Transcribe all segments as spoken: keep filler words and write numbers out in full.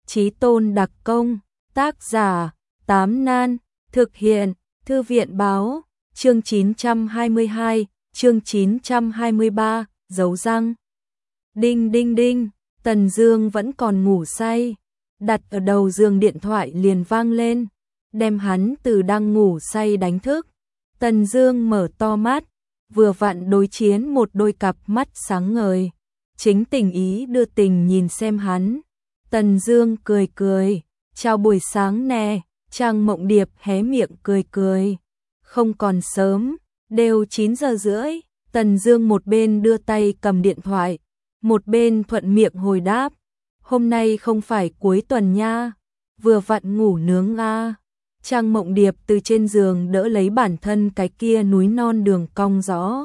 Chí tôn đặc công, tác giả, Tám Nan, thực hiện, Thư viện báo, chương chín trăm hai mươi hai, chương chín trăm hai mươi ba, dấu răng. Đinh đinh đinh, Tần Dương vẫn còn ngủ say, đặt ở đầu giường điện thoại liền vang lên, đem hắn từ đang ngủ say đánh thức. Tần Dương mở to mắt, vừa vặn đối chiến một đôi cặp mắt sáng ngời, chính tình ý đưa tình nhìn xem hắn. Tần Dương cười cười, chào buổi sáng nè. Trang Mộng Điệp hé miệng cười cười, không còn sớm, đều chín giờ rưỡi. Tần Dương một bên đưa tay cầm điện thoại, một bên thuận miệng hồi đáp, hôm nay không phải cuối tuần nha, vừa vặn ngủ nướng a. Trang Mộng Điệp từ trên giường đỡ lấy bản thân cái kia núi non đường cong rõ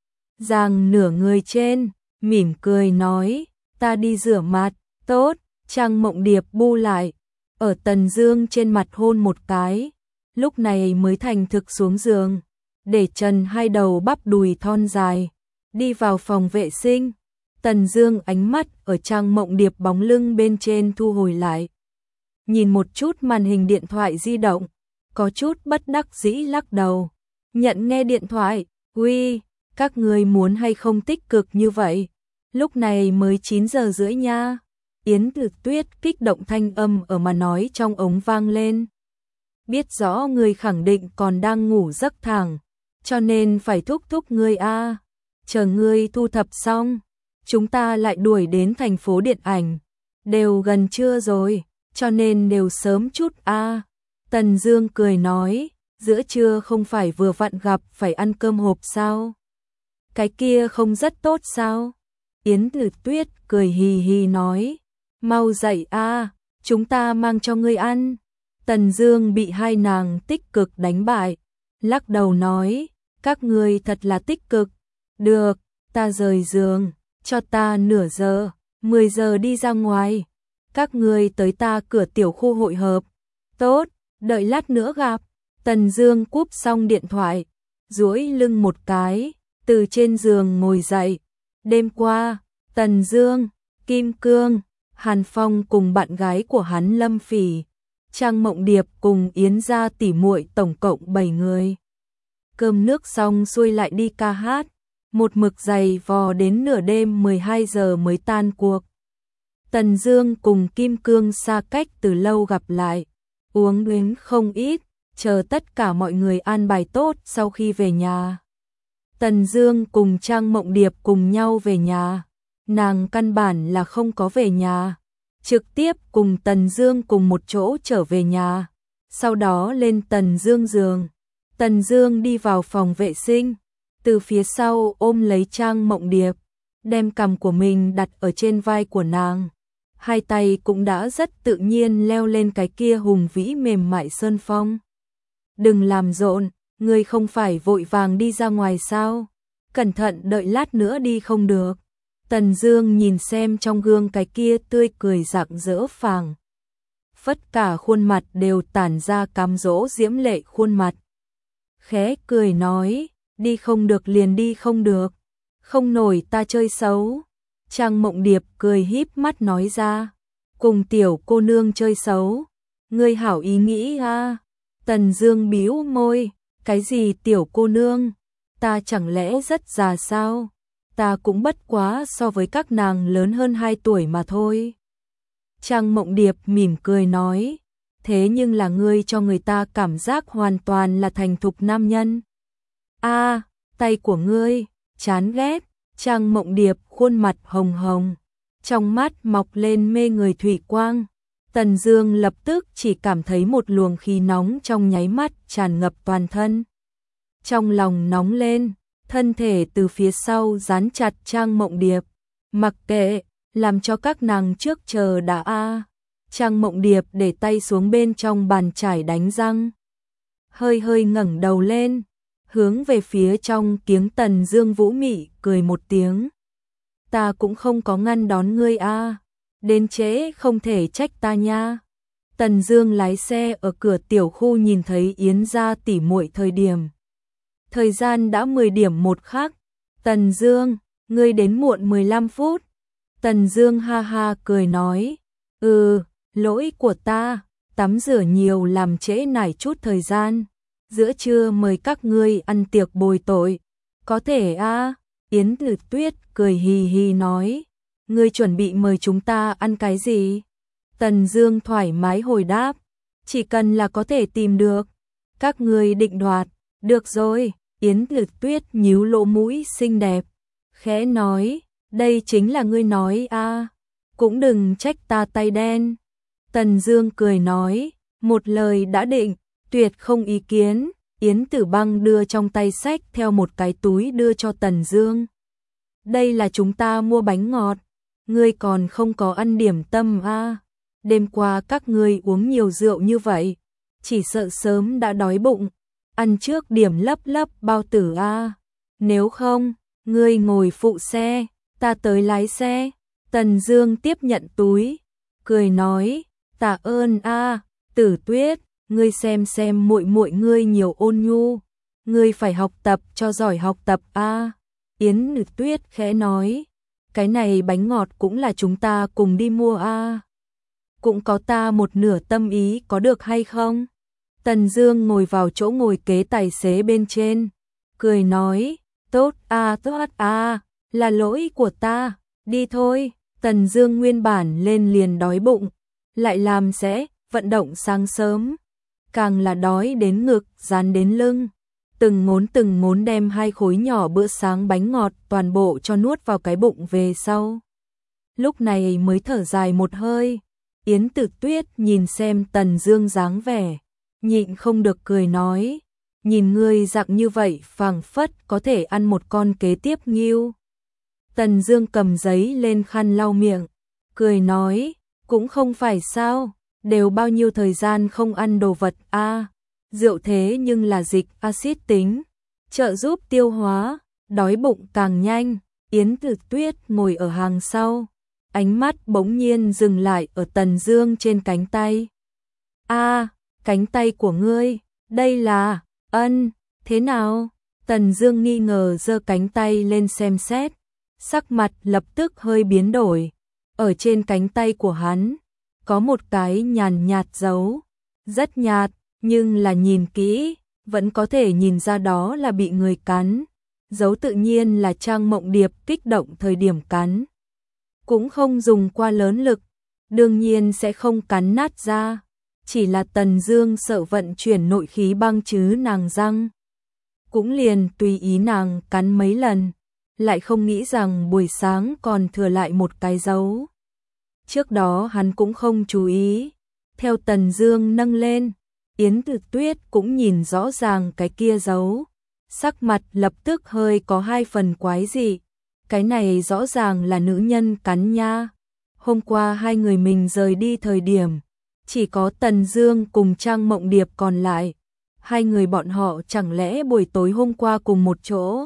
ràng nửa người trên, mỉm cười nói, ta đi rửa mặt. Tốt. Trang Mộng Điệp bu lại, ở Tần Dương trên mặt hôn một cái, lúc này mới thành thực xuống giường, để trần hai đầu bắp đùi thon dài, đi vào phòng vệ sinh. Tần Dương ánh mắt ở Trang Mộng Điệp bóng lưng bên trên thu hồi lại, nhìn một chút màn hình điện thoại di động, có chút bất đắc dĩ lắc đầu, nhận nghe điện thoại, uy, các người muốn hay không tích cực như vậy, lúc này mới chín giờ rưỡi nha. Yến Tử Tuyết kích động thanh âm ở mà nói trong ống vang lên. Biết rõ người khẳng định còn đang ngủ giấc thẳng, cho nên phải thúc thúc ngươi a. Chờ ngươi thu thập xong, chúng ta lại đuổi đến thành phố điện ảnh. Đều gần trưa rồi, cho nên đều sớm chút a. Tần Dương cười nói, giữa trưa không phải vừa vặn gặp phải ăn cơm hộp sao? Cái kia không rất tốt sao? Yến Tử Tuyết cười hì hì nói, mau dậy a, chúng ta mang cho ngươi ăn. Tần Dương bị hai nàng tích cực đánh bại, lắc đầu nói, các ngươi thật là tích cực. Được, ta rời giường, cho ta nửa giờ, mười giờ đi ra ngoài. Các ngươi tới ta cửa tiểu khu hội hợp. Tốt, đợi lát nữa gặp. Tần Dương cúp xong điện thoại, duỗi lưng một cái, từ trên giường ngồi dậy. Đêm qua, Tần Dương, Kim Cương, Hàn Phong cùng bạn gái của hắn Lâm Phỉ, Trang Mộng Điệp cùng Yến gia tỷ muội tổng cộng bảy người. Cơm nước xong xuôi lại đi ca hát, một mực giày vò đến nửa đêm mười hai giờ mới tan cuộc. Tần Dương cùng Kim Cương xa cách từ lâu gặp lại, uống đến không ít, chờ tất cả mọi người an bài tốt sau khi về nhà. Tần Dương cùng Trang Mộng Điệp cùng nhau về nhà. Nàng căn bản là không có về nhà, trực tiếp cùng Tần Dương cùng một chỗ trở về nhà, sau đó lên Tần Dương giường. Tần Dương đi vào phòng vệ sinh, từ phía sau ôm lấy Trang Mộng Điệp, đem cằm của mình đặt ở trên vai của nàng, hai tay cũng đã rất tự nhiên leo lên cái kia hùng vĩ mềm mại sơn phong. Đừng làm rộn, ngươi không phải vội vàng đi ra ngoài sao? Cẩn thận đợi lát nữa đi không được. Tần Dương nhìn xem trong gương cái kia tươi cười rạng rỡ phảng phất cả khuôn mặt đều tản ra cám dỗ diễm lệ khuôn mặt. Khẽ cười nói, đi không được liền đi không được, không nổi ta chơi xấu. Trang Mộng Điệp cười híp mắt nói ra, cùng tiểu cô nương chơi xấu, ngươi hảo ý nghĩ a. Tần Dương bĩu môi, cái gì tiểu cô nương, ta chẳng lẽ rất già sao? Ta cũng bất quá so với các nàng lớn hơn hai tuổi mà thôi. Trang Mộng Điệp mỉm cười nói, thế nhưng là ngươi cho người ta cảm giác hoàn toàn là thành thục nam nhân. A, tay của ngươi, chán ghét. Trang Mộng Điệp khuôn mặt hồng hồng, trong mắt mọc lên mê người thủy quang. Tần Dương lập tức chỉ cảm thấy một luồng khí nóng trong nháy mắt tràn ngập toàn thân. Trong lòng nóng lên, thân thể từ phía sau dán chặt Trang Mộng Điệp, mặc kệ, làm cho các nàng trước chờ đã a. Trang Mộng Điệp để tay xuống bên trong bàn chải đánh răng, hơi hơi ngẩng đầu lên, hướng về phía trong kiếng Tần Dương vũ mị cười một tiếng. Ta cũng không có ngăn đón ngươi a, đến trễ không thể trách ta nha. Tần Dương lái xe ở cửa tiểu khu nhìn thấy Yến gia tỷ muội thời điểm. Thời gian đã mười điểm một khắc. Tần Dương, ngươi đến muộn mười lăm phút. Tần Dương ha ha cười nói, ừ, lỗi của ta, tắm rửa nhiều làm trễ nải chút thời gian. Giữa trưa mời các ngươi ăn tiệc bồi tội. Có thể a à? Yến Tử Tuyết cười hì hì nói. Ngươi chuẩn bị mời chúng ta ăn cái gì? Tần Dương thoải mái hồi đáp. Chỉ cần là có thể tìm được. Các ngươi định đoạt. Được rồi. Yến Tử Tuyết nhíu lỗ mũi xinh đẹp. Khẽ nói. Đây chính là ngươi nói a à? Cũng đừng trách ta tay đen. Tần Dương cười nói. Một lời đã định. Tuyệt không ý kiến. Yến Tử Băng đưa trong tay sách theo một cái túi đưa cho Tần Dương. Đây là chúng ta mua bánh ngọt. Ngươi còn không có ăn điểm tâm a à? Đêm qua các ngươi uống nhiều rượu như vậy, chỉ sợ sớm đã đói bụng. Ăn trước điểm lấp lấp bao tử a à? Nếu không, ngươi ngồi phụ xe, ta tới lái xe. Tần Dương tiếp nhận túi, cười nói, tạ ơn a à, Tử Tuyết, ngươi xem xem muội muội ngươi nhiều ôn nhu, ngươi phải học tập cho giỏi học tập a à. Yến Tử Tuyết khẽ nói, cái này bánh ngọt cũng là chúng ta cùng đi mua a à. Cũng có ta một nửa tâm ý có được hay không? Tần Dương ngồi vào chỗ ngồi kế tài xế bên trên, cười nói, tốt a à, tốt a à, là lỗi của ta, đi thôi. Tần Dương nguyên bản lên liền đói bụng, lại làm sẽ vận động sáng sớm, càng là đói đến ngực, dán đến lưng. Từng ngốn từng ngốn đem hai khối nhỏ bữa sáng bánh ngọt toàn bộ cho nuốt vào cái bụng về sau. Lúc này mới thở dài một hơi. Yến Tử Tuyết nhìn xem Tần Dương dáng vẻ, nhịn không được cười nói, nhìn ngươi dạng như vậy phảng phất có thể ăn một con kế tiếp ngưu. Tần Dương cầm giấy lên khăn lau miệng, cười nói, cũng không phải sao, đều bao nhiêu thời gian không ăn đồ vật a, à, rượu thế nhưng là dịch axit tính, trợ giúp tiêu hóa, đói bụng càng nhanh. Yến Tử Tuyết ngồi ở hàng sau, ánh mắt bỗng nhiên dừng lại ở Tần Dương trên cánh tay. A, à, cánh tay của ngươi, đây là, ân, thế nào? Tần Dương nghi ngờ giơ cánh tay lên xem xét, sắc mặt lập tức hơi biến đổi. Ở trên cánh tay của hắn, có một cái nhàn nhạt dấu, rất nhạt, nhưng là nhìn kỹ, vẫn có thể nhìn ra đó là bị người cắn. Dấu tự nhiên là Trang Mộng Điệp kích động thời điểm cắn. Cũng không dùng qua lớn lực, đương nhiên sẽ không cắn nát ra. Chỉ là Tần Dương sợ vận chuyển nội khí băng chứ nàng răng. Cũng liền tùy ý nàng cắn mấy lần, lại không nghĩ rằng buổi sáng còn thừa lại một cái dấu. Trước đó hắn cũng không chú ý. Theo Tần Dương nâng lên, Yến Tử Tuyết cũng nhìn rõ ràng cái kia dấu. Sắc mặt lập tức hơi có hai phần quái dị. Cái này rõ ràng là nữ nhân cắn nha. Hôm qua hai người mình rời đi thời điểm, chỉ có Tần Dương cùng Trang Mộng Điệp còn lại. Hai người bọn họ chẳng lẽ buổi tối hôm qua cùng một chỗ?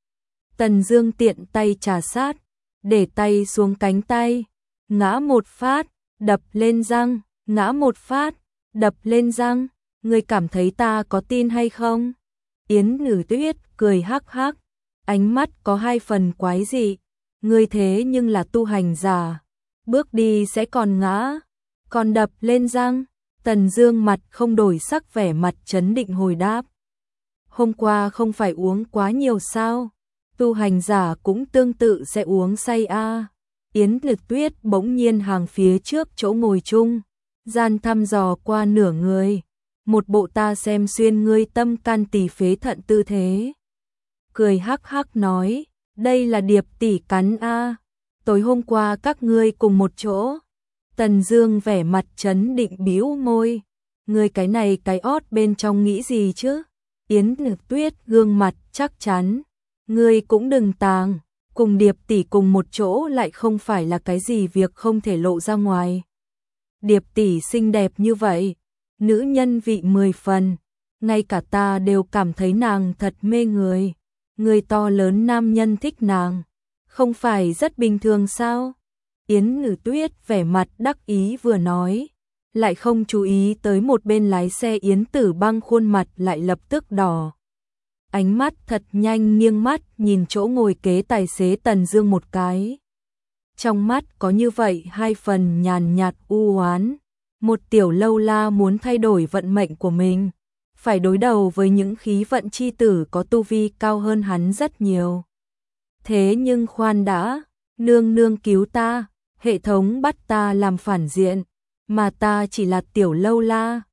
Tần Dương tiện tay trà sát, để tay xuống cánh tay, ngã một phát, đập lên răng, ngã một phát, đập lên răng. Ngươi cảm thấy ta có tin hay không? Yến Tử Tuyết cười hắc hắc, ánh mắt có hai phần quái dị. Ngươi thế nhưng là tu hành giả, bước đi sẽ còn ngã, còn đập lên răng. Tần Dương mặt không đổi sắc, vẻ mặt trấn định hồi đáp. Hôm qua không phải uống quá nhiều sao? Tu hành giả cũng tương tự sẽ uống say a. À. Yến Tử Tuyết bỗng nhiên hàng phía trước chỗ ngồi chung, gian thăm dò qua nửa người, một bộ ta xem xuyên ngươi tâm can tỳ phế thận tư thế. Cười hắc hắc nói, đây là Điệp tỷ cắn a. À. Tối hôm qua các ngươi cùng một chỗ. Tần Dương vẻ mặt trấn định bĩu môi, ngươi cái này cái ót bên trong nghĩ gì chứ? Yến Tử Tuyết gương mặt chắc chắn, ngươi cũng đừng tàng, cùng Điệp tỷ cùng một chỗ lại không phải là cái gì việc không thể lộ ra ngoài. Điệp tỷ xinh đẹp như vậy, nữ nhân vị mười phần, ngay cả ta đều cảm thấy nàng thật mê người. Người to lớn nam nhân thích nàng, không phải rất bình thường sao? Yến Tử Tuyết vẻ mặt đắc ý vừa nói, lại không chú ý tới một bên lái xe Yến Tử Băng khuôn mặt lại lập tức đỏ. Ánh mắt thật nhanh nghiêng mắt nhìn chỗ ngồi kế tài xế Tần Dương một cái. Trong mắt có như vậy hai phần nhàn nhạt u oán. Một tiểu lâu la muốn thay đổi vận mệnh của mình, phải đối đầu với những khí vận chi tử có tu vi cao hơn hắn rất nhiều. Thế nhưng khoan đã, nương nương cứu ta, hệ thống bắt ta làm phản diện, mà ta chỉ là tiểu lâu la,